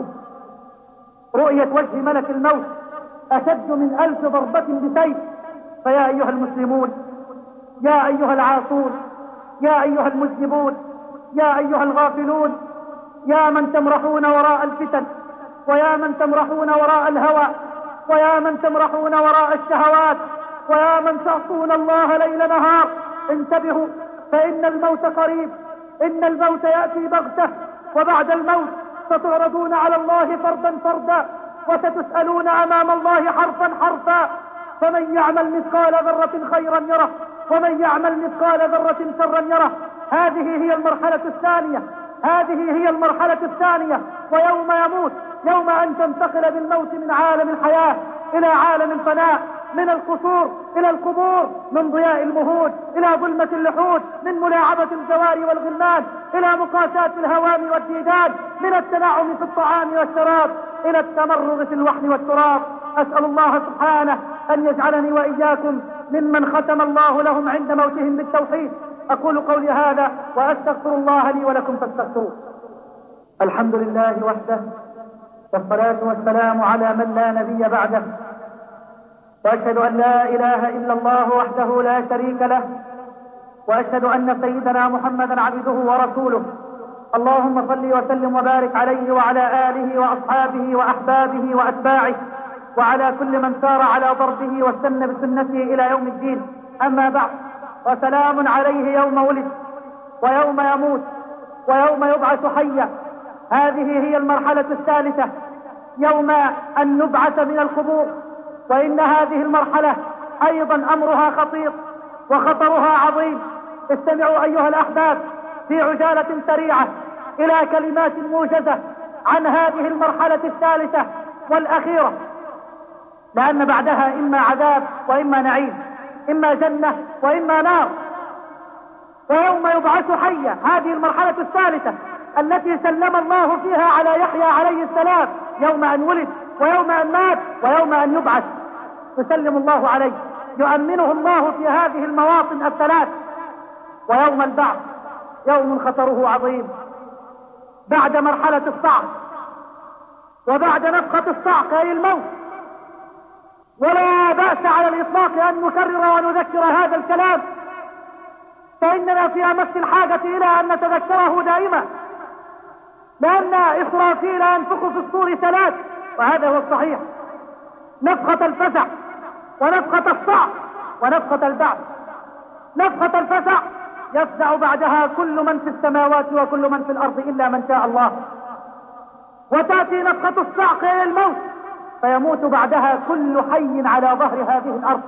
B: رؤية وجه ملك الموت أشد من ألف ضربة بسيف. فيا أيها المسلمون، يا أيها العاصون، يا أيها المذنبون، يا أيها الغافلون، يا من تمرحون وراء الفتن، ويا من تمرحون وراء الهوى، ويا من تمرحون وراء الشهوات، ويا من تعصون الله ليل نهار، انتبهوا فإن الموت قريب، إن الموت يأتي بغتة، وبعد الموت ستعرضون على الله فردا فردا، وستسألون أمام الله حرفا حرفا. فمن يعمل مثقال ذرة خيرا يره، ومن يعمل مثقال ذرة شرا يره. هذه هي المرحلة الثانية، هذه هي المرحلة الثانية. ويوم يموت، يوم أن تنتقل بالموت من عالم الحياة إلى عالم الفناء، من القصور إلى القبور، من ضياء المهود إلى ظلمة اللحود، من ملاعبة الجواري والغلمان إلى مقاساة الهوام والديدان، من التنعم في الطعام والشراب إلى التمرغ في الوحل والتراب. أسأل الله سبحانه أن يجعلني وإياكم ممن ختم الله لهم عند موتهم بالتوحيد. أقول قولي هذا وأستغفر الله لي ولكم فاستغفروه. الحمد لله وحده، والصلاة والسلام على من لا نبي بعده، وأشهد أن لا إله إلا الله وحده لا شريك له، وأشهد أن سيدنا محمدا عبده ورسوله. اللهم صل وسلم وبارك عليه وعلى آله وأصحابه وأحبابه وأتباعه، وعلى كل من سار على ضربه واستنى بسنته إلى يوم الدين. أما بعد، وسلام عليه يوم ولد ويوم يموت ويوم يبعث حيا. هذه هي المرحلة الثالثة، يوم أن نبعث من القبور. وإن هذه المرحلة أيضا أمرها خطير وخطرها عظيم. استمعوا أيها الأحباب في عجالة سريعة إلى كلمات موجزة عن هذه المرحلة الثالثة والأخيرة، لأن بعدها إما عذاب وإما نعيم، إما جنة وإما نار. ويوم يبعث حيا، هذه المرحلة الثالثة التي سلم الله فيها على يحيى عليه السلام، يوم أن ولد ويوم أن مات ويوم أن يبعث. يسلم الله عليه، يؤمنه الله في هذه المواطن الثلاث. ويوم البعث يوم خطره عظيم، بعد مرحلة الصعق وبعد نفخة الصعق أي الموت. ولا بأس على الإطلاق أن نكرر ونذكر هذا الكلام، فإننا في أمس الحاجة إلى أن نتذكره دائما، لأن إسرافيل ينفخ في الصور ثلاث، وهذا هو الصحيح: نفخة الفزع ونفخة الصعق ونفخة البعث. نفخة الفزع يفزع بعدها كل من في السماوات وكل من في الأرض إلا من شاء الله، وتأتي نفخة الصعق إلى الموت، فيموت بعدها كل حي على ظهر هذه الأرض.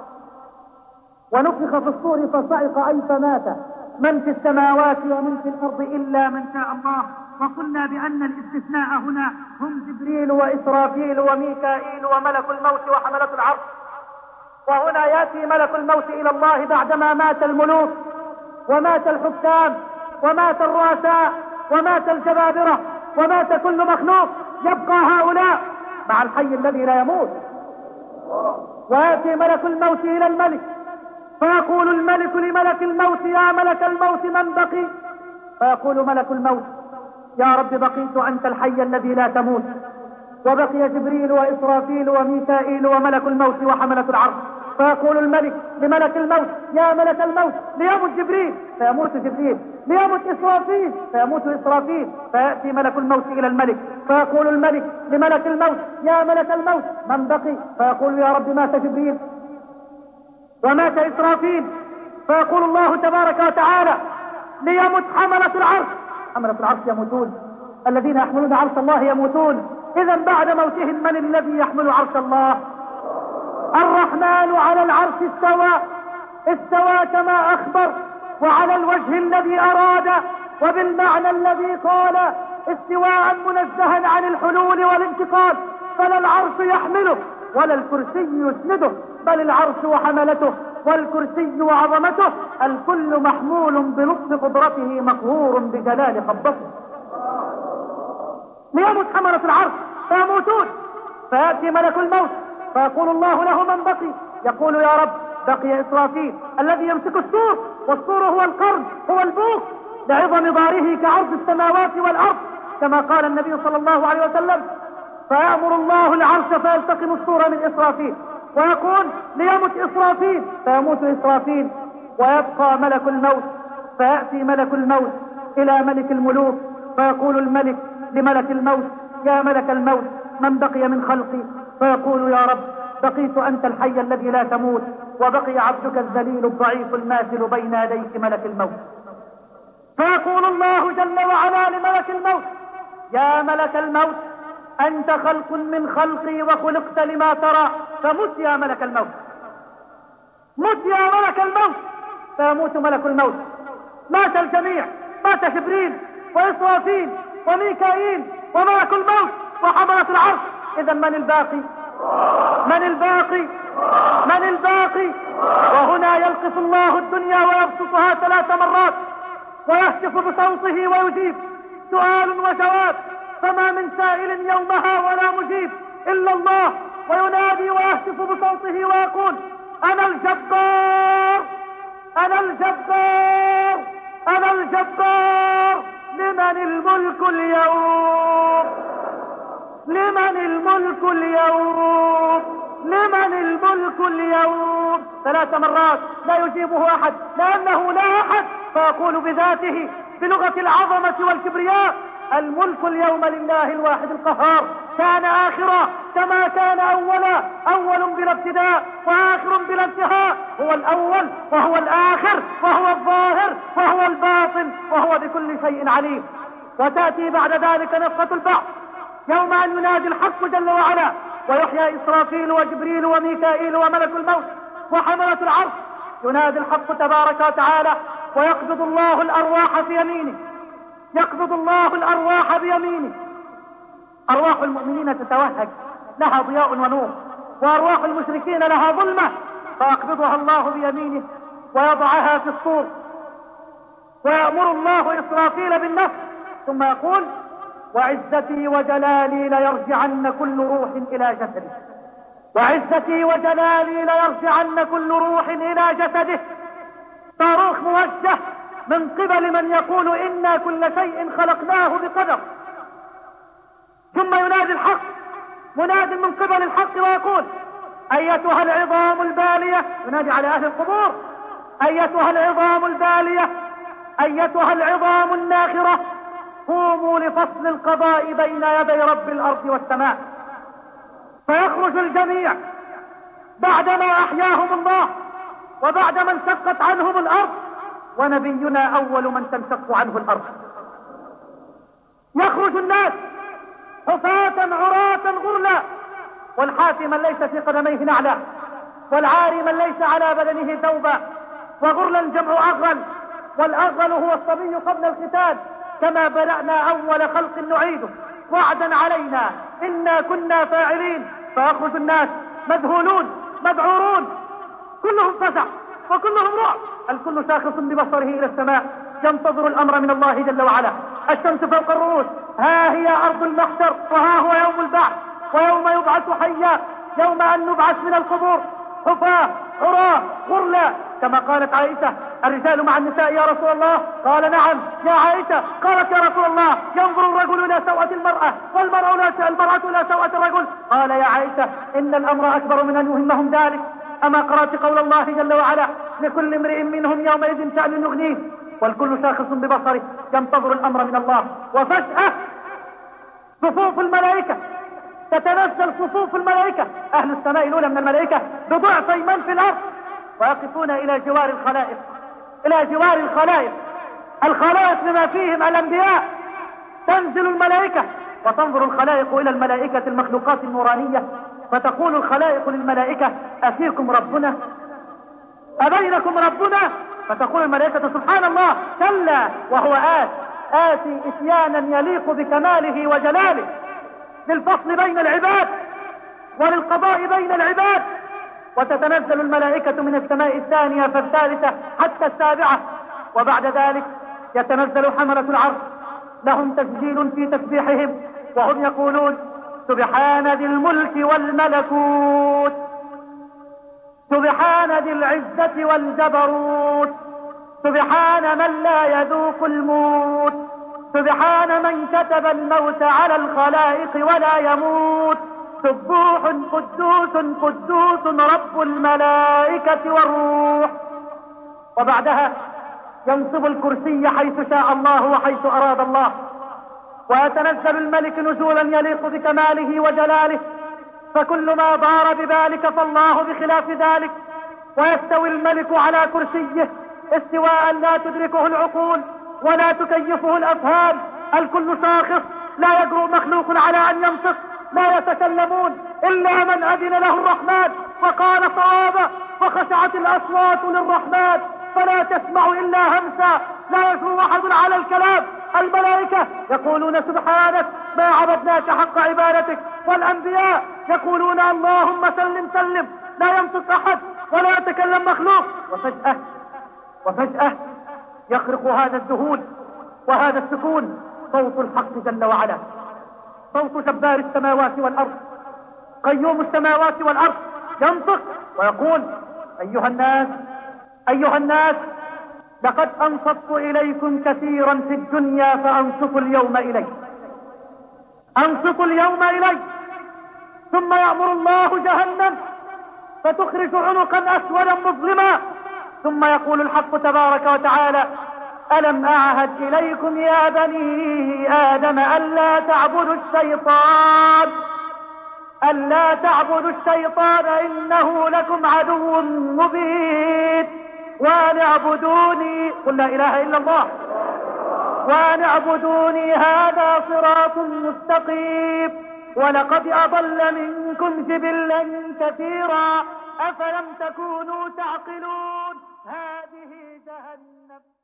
B: ونفخ في الصور فصعق أي فمات من في السماوات ومن في الأرض إلا من شاء الله. وقلنا بأن الاستثناء هنا هم جبريل وإسرافيل وميكائيل وملك الموت وحملة العرش. وهنا يأتي ملك الموت إلى الله بعدما مات الملوك ومات الحكام ومات الرؤساء ومات الجبابرة ومات كل مخلوق، يبقى هؤلاء مع الحي الذي لا يموت. ويأتي ملك الموت إلى الملك فيقول الملك لملك الموت: يا ملك الموت من بقي؟ فيقول ملك الموت: يا رب بقيت أنت الحي الذي لا تموت. وبقي جبريل وإسرافيل وميكائيل وملك الموت وحملة العرش. فيقول الملك لملك الموت: يا ملك الموت ليمت جبريل، فيموت جبريل، ليمت إسرافيل، فيموت إسرافيل. فيأتي ملك الموت إلى الملك فيقول الملك لملك الموت: يا ملك الموت من بقي؟ فيقول: يا رب مات جبريل ومات إسرافيل. فيقول الله تبارك وتعالى: ليمت حملة العرش. حملة العرش يموتون، الذين يحملون عرش الله يموتون. إذا بعد موتهم من الذي يحمل عرش الله؟ الرحمن على العرش استوى، استوى كما أخبر، وعلى الوجه الذي أراد، وبالمعنى الذي قال، استواء منزها عن الحلول والانتقال. فلا العرش يحمله ولا الكرسي يسنده، بل العرش وحملته والكرسي وعظمته، الكل محمول بلطف قدرته مقهور بجلال قبضته. ليمت حملة العرش فيموتون. فيأتي ملك الموت فيقول الله له: من بقي؟ يقول: يا رب بقي إسرافيل الذي يمسك السور، والسور هو القرن، هو البوق، لعظم ضاره كعرض السماوات والأرض، كما قال النبي صلى الله عليه وسلم. فيأمر الله العرش فيلتقم السور من إسرافيل، ويقول: ليمت إسرافيل، فيموت إسرافيل. ويبقى ملك الموت. فيأتي ملك الموت إلى ملك الملوك فيقول الملك لملك الموت: يا ملك الموت من بقي من خلقي؟ فيقول: يا رب بقيت أنت الحي الذي لا تموت، وبقي عبدك الذليل الضعيف الماثل بين يديك ملك الموت. فيقول الله جل وعلا لملك الموت: يا ملك الموت أنت خلق من خلقي وخلقت لما ترى، فمت يا ملك الموت، مت يا ملك الموت. فيموت ملك الموت. مات الجميع، مات جبريل وإسرافيل وميكائيل وملك الموت وحملة العرش. إذا من الباقي؟ من الباقي؟ من الباقي؟ وهنا يلقف الله الدنيا ويبسطها ثلاث مرات ويهتف بصوته ويجيب، سؤال وجواب، فما من سائل يومها ولا مجيب إلا الله، وينادي ويهتف بصوته ويقول: أنا الجبار، أنا الجبار، أنا الجبار، لمن الملك اليوم، لمن الملك اليوم، لمن الملك اليوم. ثلاث مرات لا يجيبه أحد، لأنه لا أحد. فيقول بذاته بلغة العظمة والكبرياء: الملك اليوم لله الواحد القهار، كان آخرا كما كان أولا، أول بلا ابتداء وآخر بلا انتهاء، هو الأول وهو الآخر وهو الظاهر وهو الباطن وهو بكل شيء عليم. وتأتي بعد ذلك نفخة البعث، يوم أن ينادي الحق جل وعلا ويحيى إسرافيل وجبريل وميكائيل وملك الموت وحملة العرش. ينادي الحق تبارك وتعالى ويقبض الله الأرواح في يمينه، يقبض الله الأرواح بيمينه. أرواح المؤمنين تتوهج، لها ضياء ونور، وأرواح المشركين لها ظلمة، فيقبضها الله بيمينه ويضعها في الصور. ويأمر الله إسرافيل بالنفخ، ثم يقول: وعزتي وجلالي ليرجعن كل روح إلى جسده. وعزتي وجلالي ليرجعن كل روح إلى جسده. صاروخ موجه من قبل من يقول إنا كل شيء خلقناه بقدر. ثم ينادي الحق مناد من قبل الحق ويقول أيتها العظام البالية، ينادي على أهل القبور، أيتها العظام البالية، أيتها العظام الناخرة، قوموا لفصل القضاء بين يدي رب الأرض والسماء. فيخرج الجميع بعدما أحياهم الله وبعدما انشقت عنهم الأرض، ونبينا أول من تنشق عنه الأرض. يخرج الناس حفاة عراة غرلا، والحافي من ليس في قدميه نعلا، والعاري من ليس على بدنه ثوبا، وغرلا جمع أغرل، والأغرل هو الصبي قبل الختان. كما بدأنا أول خلق نعيده وعدا علينا إنا كنا فاعلين. فيخرج الناس مذهولون مذعورون، كلهم فزع وكلهم رعب، الكل شاخص ببصره إلى السماء ينتظر الأمر من الله جل وعلا. الشمس فوق الرؤوس، ها هي أرض المحشر، وها هو يوم البعث، ويوم يبعث حيا، يوم أن نبعث من القبور حفاة عراة غرلا. كما قالت عائشة الرجال مع النساء يا رسول الله؟ قال نعم يا عائشة. قالت يا رسول الله ينظر الرجل إلى سوءة المرأة والمرأة إلى سوءة الرجل؟ قال يا عائشة إن الأمر أكبر من أن يهمهم ذلك. أما قرأت قول الله جل وعلا لكل امرئ منهم يومئذ شأن يغنيه، والكل شاخص ببصره ينتظر الأمر من الله. وفجأة صفوف الملائكة تتنزل، صفوف الملائكة أهل السماء الأولى من الملائكة بضعفي من في الأرض، ويقفون إلى جوار الخلائق، إلى جوار الخلائق الخلائق بما فيهم الأنبياء. تنزل الملائكة وتنظر الخلائق إلى الملائكة المخلوقات النورانية، فتقول الخلائق للملائكة أفيكم ربنا؟ أبينكم ربنا؟ فتقول الملائكة سبحان الله كلا وهو آت آتي إتيانا يليق بكماله وجلاله، للفصل بين العباد وللقضاء بين العباد. وتتنزل الملائكة من السماء الثانية فالثالثة حتى السابعة، وبعد ذلك يتنزل حملة العرش لهم تسجيل في تسبيحهم، وهم يقولون سبحان ذي الملك والملكوت، سبحان ذي العزة والجبروت، سبحان من لا يذوق الموت، سبحان من كتب الموت على الخلائق ولا يموت، سبوح قدوس قدوس رب الملائكة والروح. وبعدها ينصب الكرسي حيث شاء الله وحيث أراد الله، ويتنزل الملك نزولا يليق بكماله وجلاله، فكل ما دار بذلك فالله بخلاف ذلك، ويستوي الملك على كرسيه استواء لا تدركه العقول ولا تكيفه الأفهام. الكل شاخص، لا يجرؤ مخلوق على أن ينطق، لا يتكلمون إلا من أذن له الرحمن وقال صوابا، فخشعت الأصوات للرحمن فلا تسمع إلا همسا، لا يجرؤ أحد على الكلام. الملائكة يقولون سبحانك ما عبدناك حق عبادتك، والأنبياء يقولون اللهم سلم سلم، لا ينطق أحد ولا يتكلم مخلوق. وفجأة وفجأة يخرق هذا الذهول وهذا السكون صوت الحق جل وعلا، صوت جبار السماوات والأرض قيوم السماوات والأرض، ينطق ويقول أيها الناس أيها الناس لقد أنصت إليكم كثيرا في الدنيا فأنصتوا اليوم إلي، أنصتوا اليوم إلي. ثم يأمر الله جهنم فتخرج عنقا أسودا مظلما، ثم يقول الحق تبارك وتعالى ألم أعهد إليكم يا بني آدم ألا تعبدوا الشيطان ألا تعبدوا الشيطان إنه لكم عدو مبين وأن اعبدوني، قل لا إله إلا الله، وأن اعبدوني هذا صراط مستقيم. ولقد أضل منكم جبلا كثيرا أفلم تكونوا تعقلون. هذه جهنم